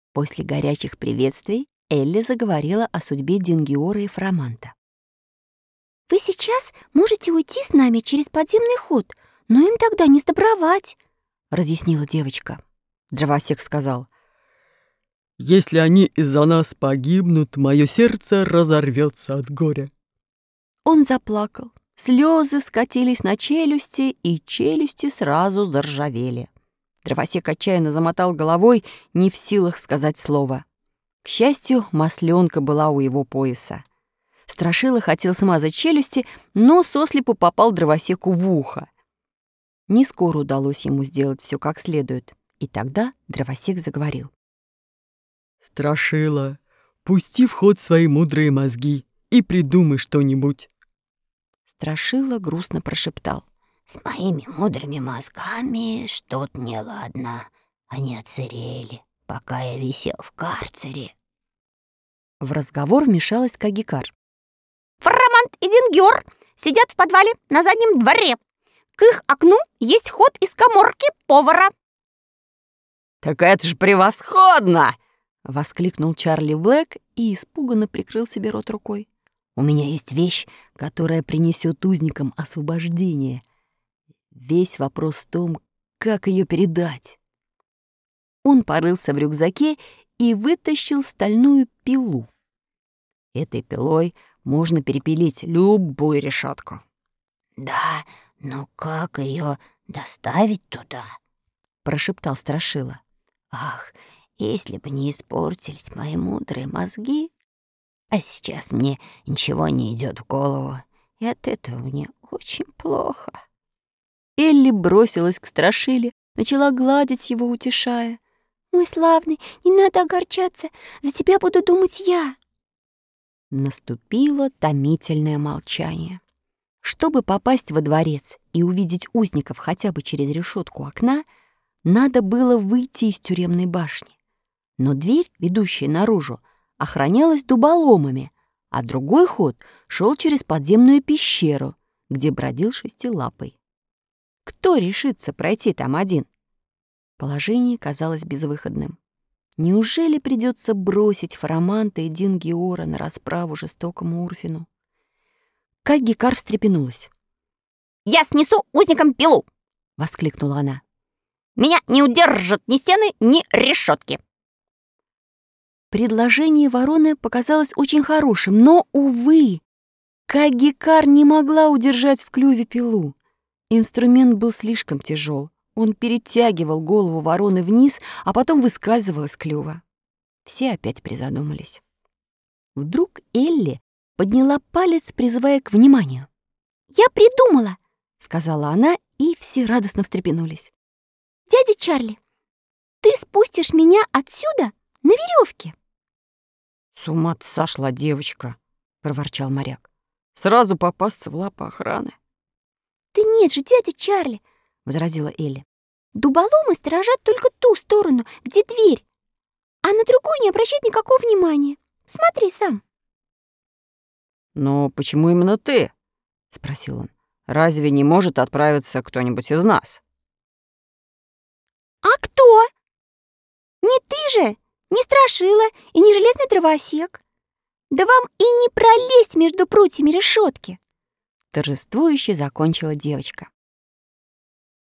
После горячих приветствий Элли заговорила о судьбе Дингиора и Фараманта. «Вы сейчас можете уйти с нами через подземный ход, но им тогда не сдобровать», — разъяснила девочка. Дровосек сказал: «Если они из-за нас погибнут, мое сердце разорвется от горя». Он заплакал. Слезы скатились на челюсти, и челюсти сразу заржавели. Дровосек отчаянно замотал головой, не в силах сказать слова. К счастью, масленка была у его пояса. Страшила хотел смазать челюсти, но сослепу попал дровосеку в ухо. Не скоро удалось ему сделать все как следует, и тогда дровосек заговорил. «Страшила, пусти в ход свои мудрые мозги и придумай что-нибудь». Страшила грустно прошептал: «С моими мудрыми мозгами что-то неладно. Они отсырели, пока я висел в карцере». В разговор вмешалась Кагикар. Фарамант и Дингиор сидят в подвале на заднем дворе. К их окну есть ход из каморки повара. «Так это же превосходно!» — воскликнул Чарли Блэк и испуганно прикрыл себе рот рукой. «У меня есть вещь, которая принесет узникам освобождение. Весь вопрос в том, как ее передать». Он порылся в рюкзаке и вытащил стальную пилу. Этой пилой можно перепилить любую решетку. «Да, но как ее доставить туда?» — прошептал Страшила. «Ах, если бы не испортились мои мудрые мозги! А сейчас мне ничего не идет в голову, и от этого мне очень плохо». Элли бросилась к Страшиле, начала гладить его, утешая. «Мой славный, не надо огорчаться, за тебя буду думать я». Наступило томительное молчание. Чтобы попасть во дворец и увидеть узников хотя бы через решетку окна, надо было выйти из тюремной башни. Но дверь, ведущая наружу, охранялась дуболомами, а другой ход шел через подземную пещеру, где бродил шестилапый. Кто решится пройти там один? Положение казалось безвыходным. Неужели придется бросить Фараманта и Дингиора на расправу жестокому Урфину? Кагикар встрепенулась. «Я снесу узникам пилу!» — воскликнула она. «Меня не удержат ни стены, ни решетки!» Предложение вороны показалось очень хорошим, но, увы, Кагикар не могла удержать в клюве пилу. Инструмент был слишком тяжел. Он перетягивал голову вороны вниз, а потом выскальзывал из клюва. Все опять призадумались. Вдруг Элли подняла палец, призывая к вниманию. «Я придумала!» — сказала она, и все радостно встрепенулись. «Дядя Чарли, ты спустишь меня отсюда на веревке?» «С ума ты сошла, девочка!» — проворчал моряк. «Сразу попасться в лапы охраны». «Да нет же, дядя Чарли!» — возразила Элли. «Дуболомы сторожат только ту сторону, где дверь, а на другую не обращать никакого внимания. Смотри сам». «Но почему именно ты?» — спросил он. «Разве не может отправиться кто-нибудь из нас?» «А кто? Не ты же, не Страшила и не железный дровосек. Да вам и не пролезть между прутьями решетки!» Торжествующе закончила девочка.